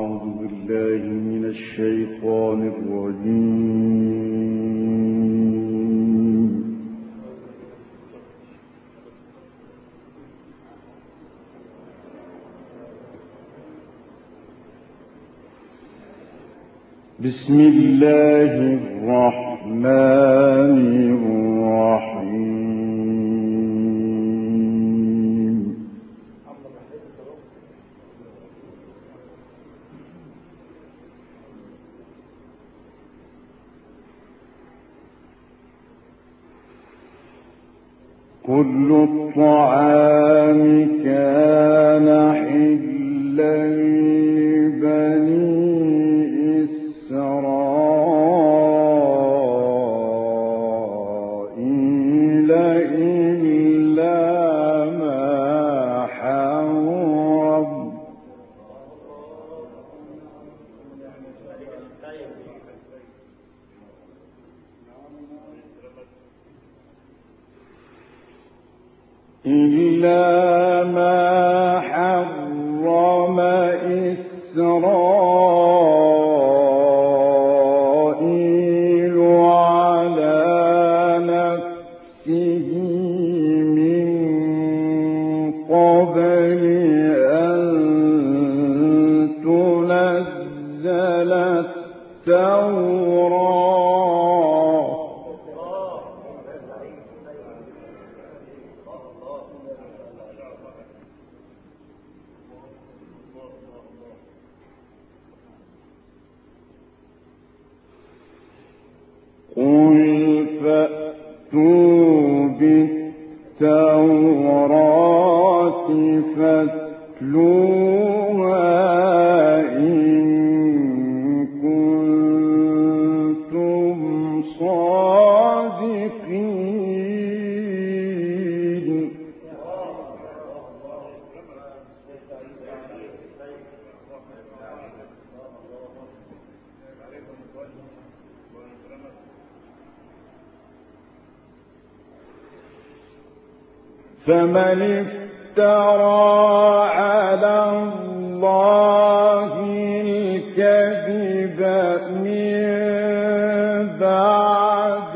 أعوذ بالله من الشيطان الرجيم. بسم الله الرحمن الرحيم. كل الطعام كان حلا لبني إسرائيل إلا ما حرم إسرائيل على نفسه من قبل أن تنزل التوراة قل فأتوا بالتوراة فاتلوها إن كنتم صادقين. فمن افترى على الله الكذب من بعد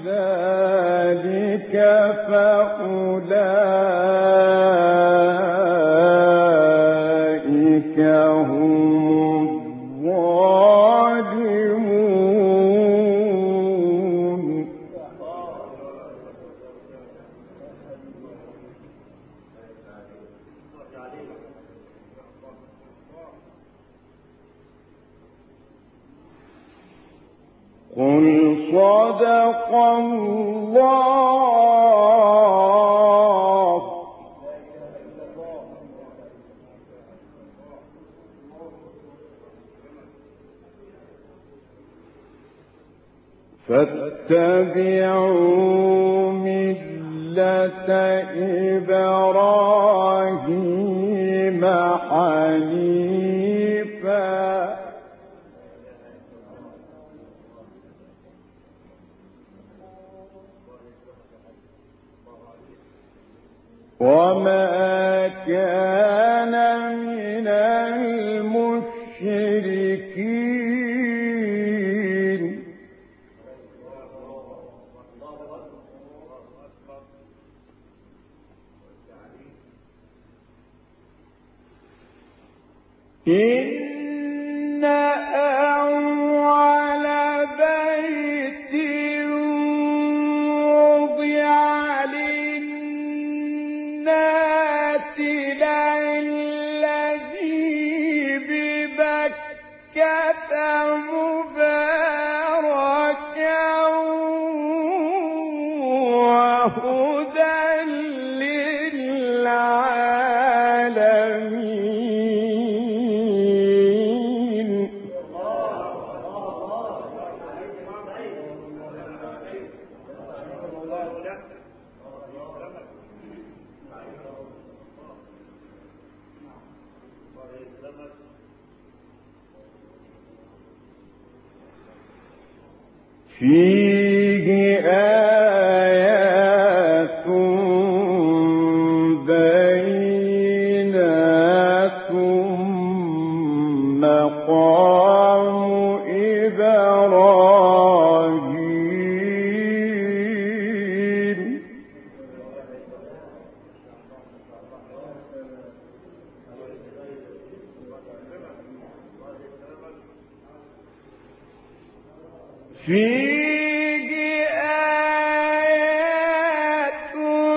ذلك فأولئك هم الظالمون. قل صدق الله. فاتبعوا ملة إبراهيم حنيفا وما كان من المشركين. إن أول بيت وضع للناس للذي ببكة مباركا وهدى للعالمين. فيه آيات بينات مقام إبراهيم فيه آيات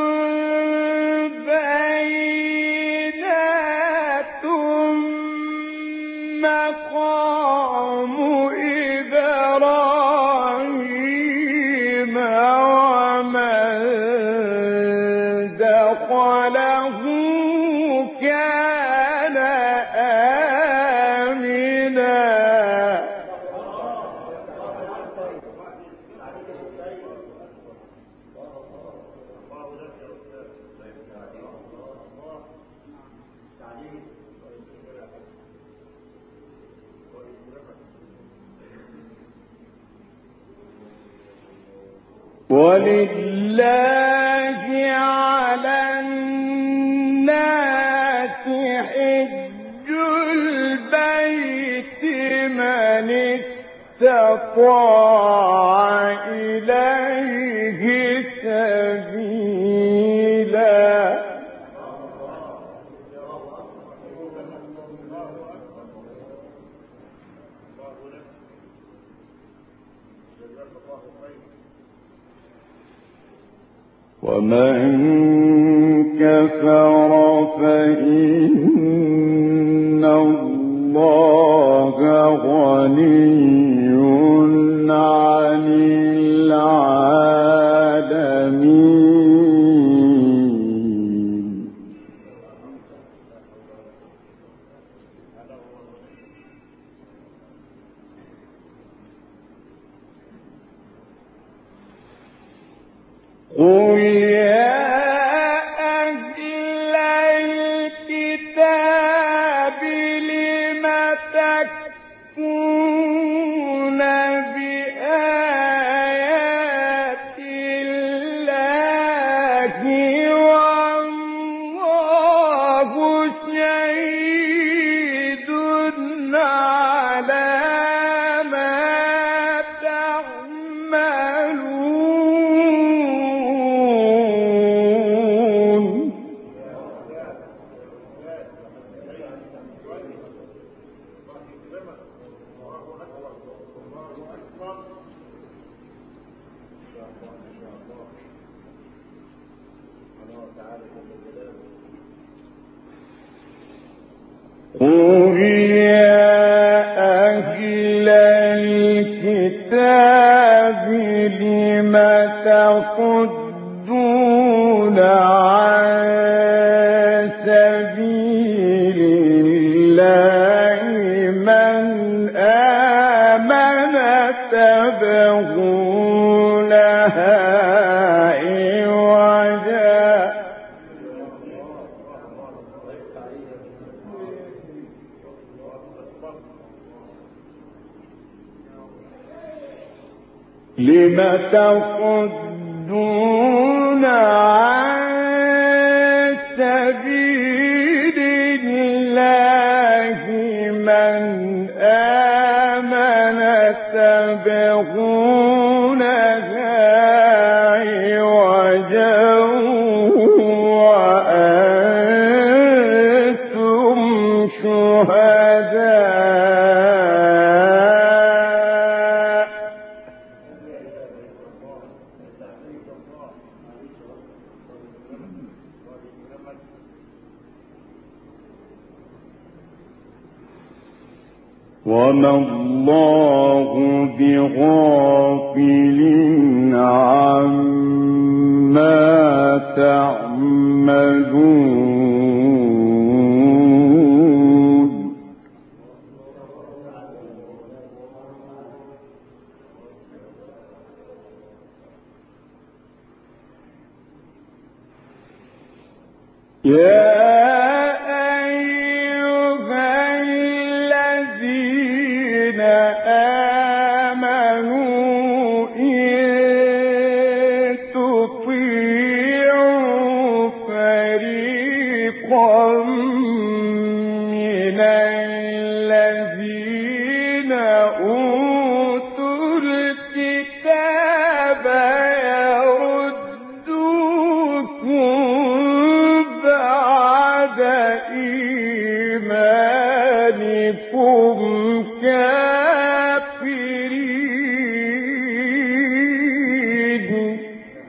بينات مقام إبراهيم ومن دخله كان آمنا ولله على الناس حج البيت من استطاع إليه سبيلا ومن كفر فإن الله غني عن العالمين قل يا أهل الكتاب لم تكفرون بآيات الله والله شهيد على ما تعملون قل يا أهل الكتاب لم تصدون عن سبيل الله من آمن تبغونها عوجا لم تصدون عن سبيل الله من آمن تبغونها عوجا وأنتم شهداء وما الله بغافل عما تعملون يا آمنوا إن تطيعوا فريقا من الذين كافرين.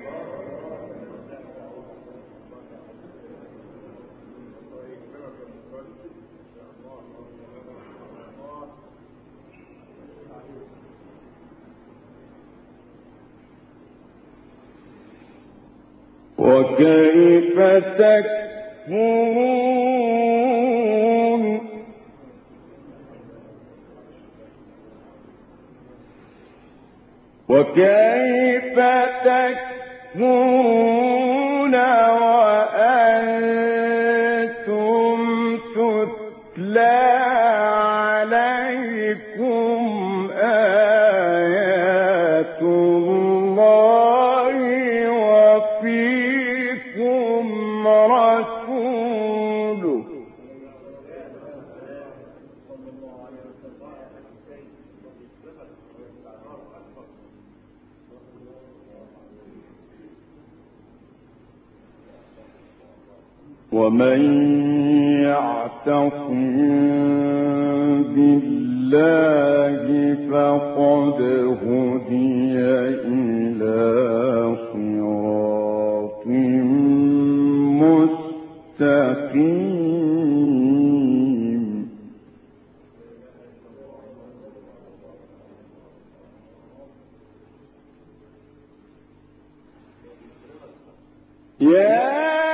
وكيف تكفرون وكيف تكفرون وأنتم تتلى عليكم آيات الله وفيكم رسوله. ومن يعتصم بالله فقد هدي إلى صراط مستقيم. يا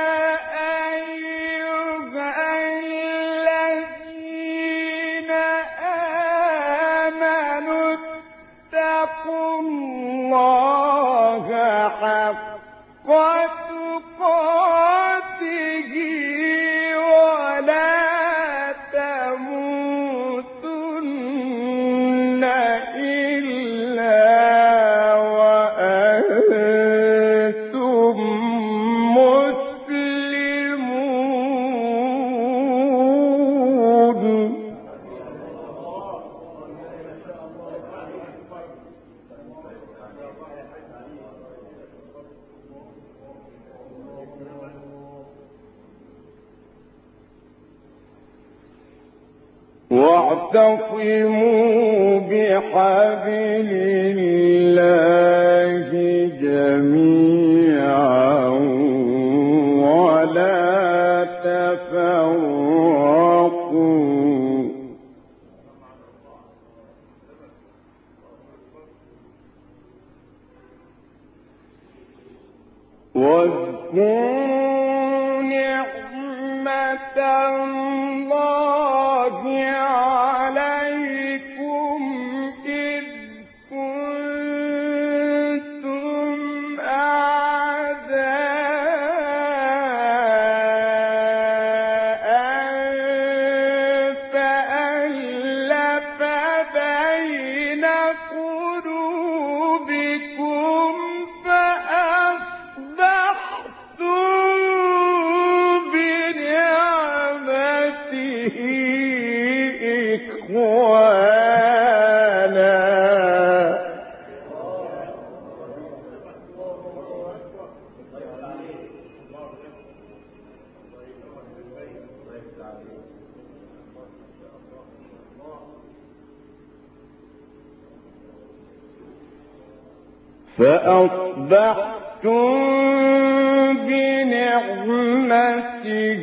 واعتصموا بحبل الله جميعا ولا تفرقوا. واذكروا نعمة الله عليكم إذ كنتم أعداء فألف بين قلوبكم فأصبحتم بنعمته إخوانا. فأصبحتم بنعمته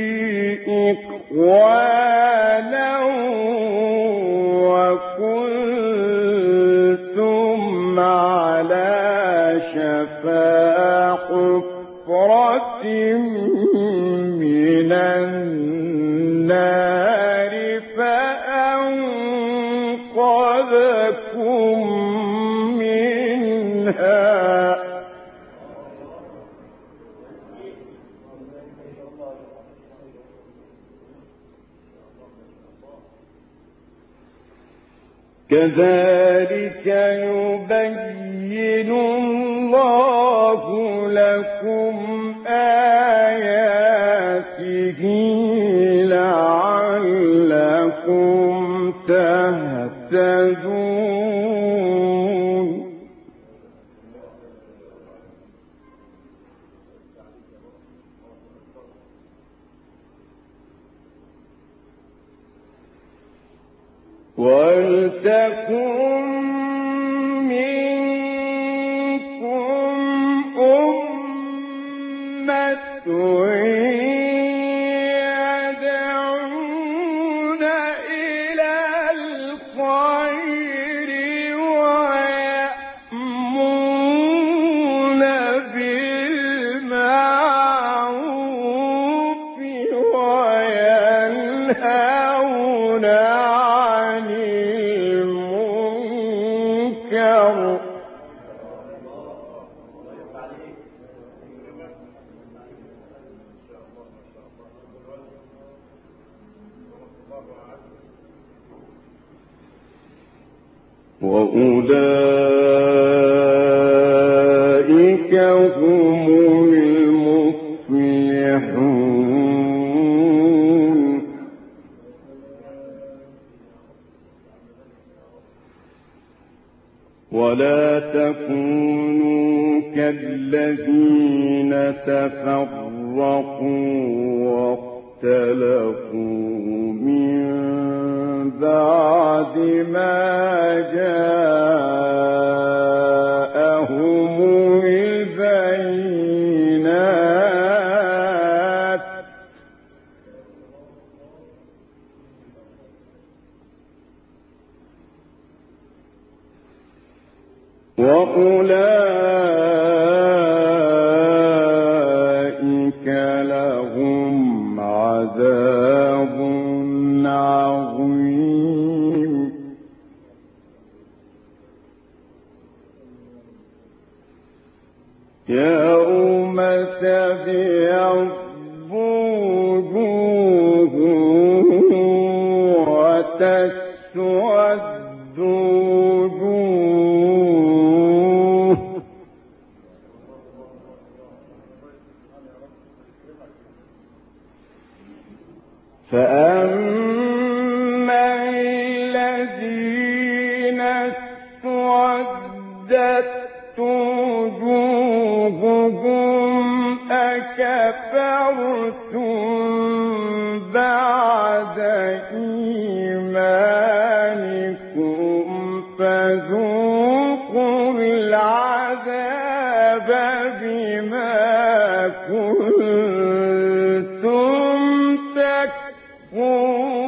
إخوانا وكنتم على شفا حفرة من النار فأنقذكم منها. كذلك يبين الله لكم آياته لعلكم تهتدون. وَلْتَكُن مِّنكُمْ أُمَّةٌ يَدْعُونَ إِلَى الْخَيْرِ وَيَأْمُرُونَ بِالْمَعْرُوفِ وَيَنْهَوْنَ عَنِ الْمُنكَرِ وَأُولَئِكَ هُمُ الْمُفْلِحُونَ. وَلَا تَكُونُوا كَالَّذِينَ تَفَرَّقُوا وَاخْتَلَفُوا مِن بَعْدِ مَا جَاءَهُمُ الْبَيِّنَاتُ وَأُولَئِكَ لَهُمْ عَذَابٌ عَظِيمٌ. يَوْمَ تَبْيَضُّ وُجُوهٌ وَتَسْوَدُّ وُجُوهٌ فَأَمَّا الَّذِينَ اسْوَدَّتْ وُجُوهُهُمْ أَكَفَرْتُم بَعْدَ إِيمَانِكُمْ فَذُوقُوا الْعَذَابَ بِمَا كُنتُمْ تَكْفُرُونَ.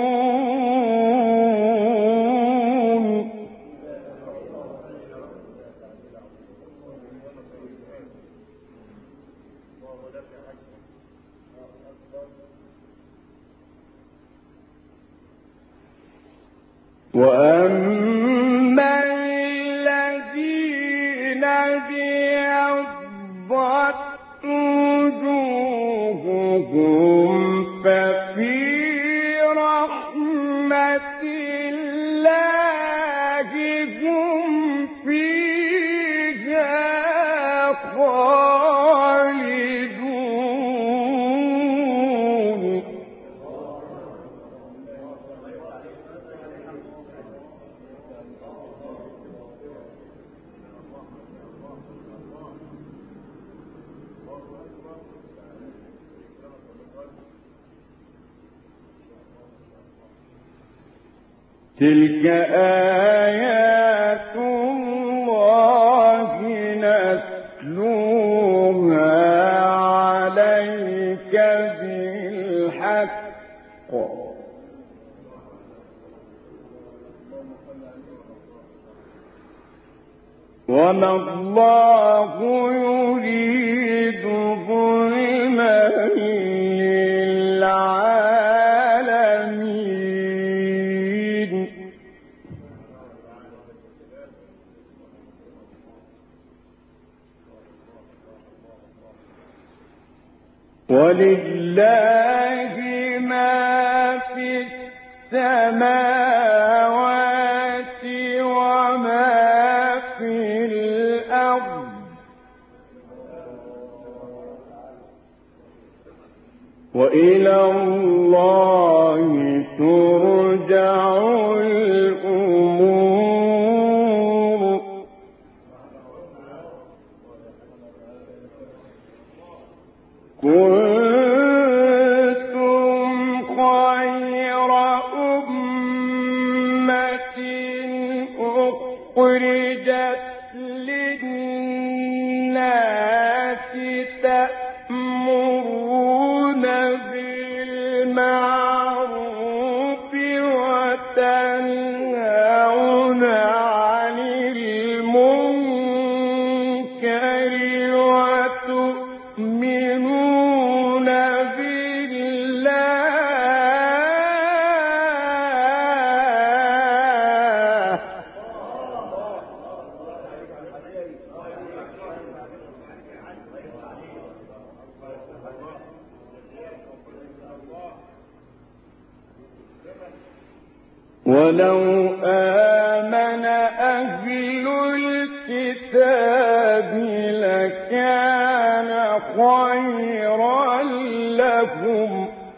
وَأَمَّا الَّذِينَ ابْيَضَّتْ وُجُوهُهُمْ فَفِي رَحْمَةِ اللَّهِ هُمْ فِيهَا خَالِدُونَ. تِلْكَ آيَاتُ اللَّهِ نَتْلُوهَا عَلَيْكَ بِالْحَقِّ وَمَا اللَّهُ يُرِيدُ ظُلْمًا لِّلْعَالَمِينَ. وَلِلَّهِ مَا فِي السَّمَاوَاتِ وَمَا فِي الْأَرْضِ وَإِلَى اللَّهِ تُرْجَعُ الْأُمُورُ. كُنتُمْ خَيْرَ أُمَّةٍ أخرجت للناس تأمرون بالمعروف وتنهون عن المنكر وتؤمنون بالله ولو آمن أهل الكتاب لكان خيرا لهم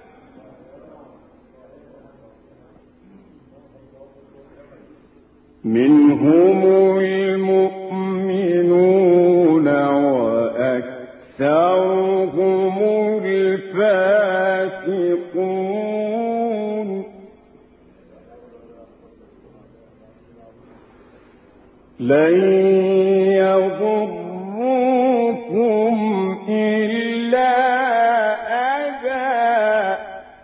منهم المؤمنون وأكثرهم الفاسقون لن يضروكم إلا أذى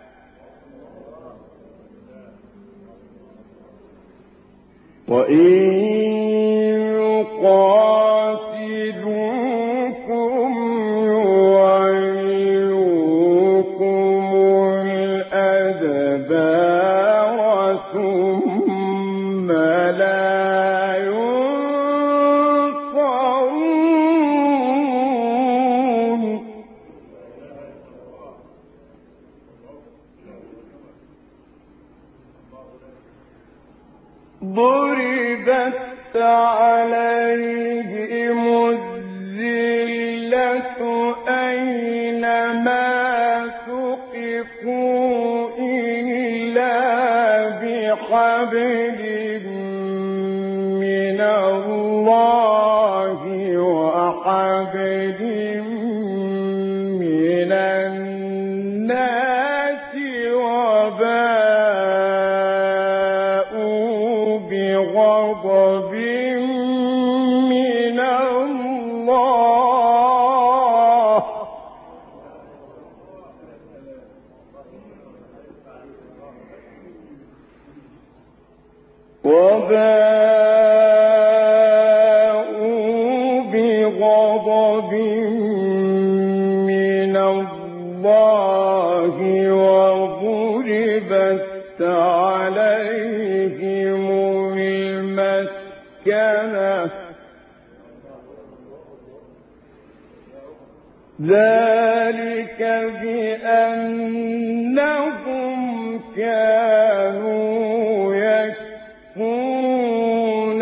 وإن يقاتلوكم يولوكم الأدبار ثم لا ضربت عليهم الذلة أينما ثقفوا إلا بحبل من الله وحبل من الناس غضب من الله وباءوا بغضب من الله وضربت عليهم المسكنة ذلك بأنهم كانوا يكفرون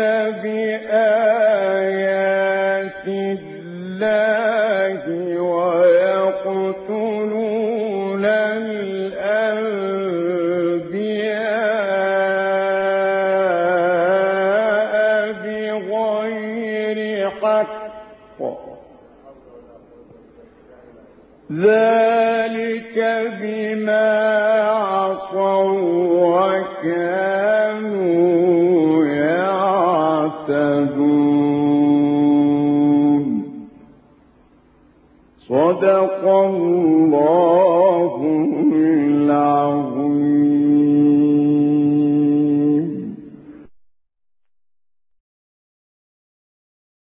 بآيات الله ويقتلون الأنبياء بغير حق ذلك بما عصوا وكانوا يعتدون صدق الله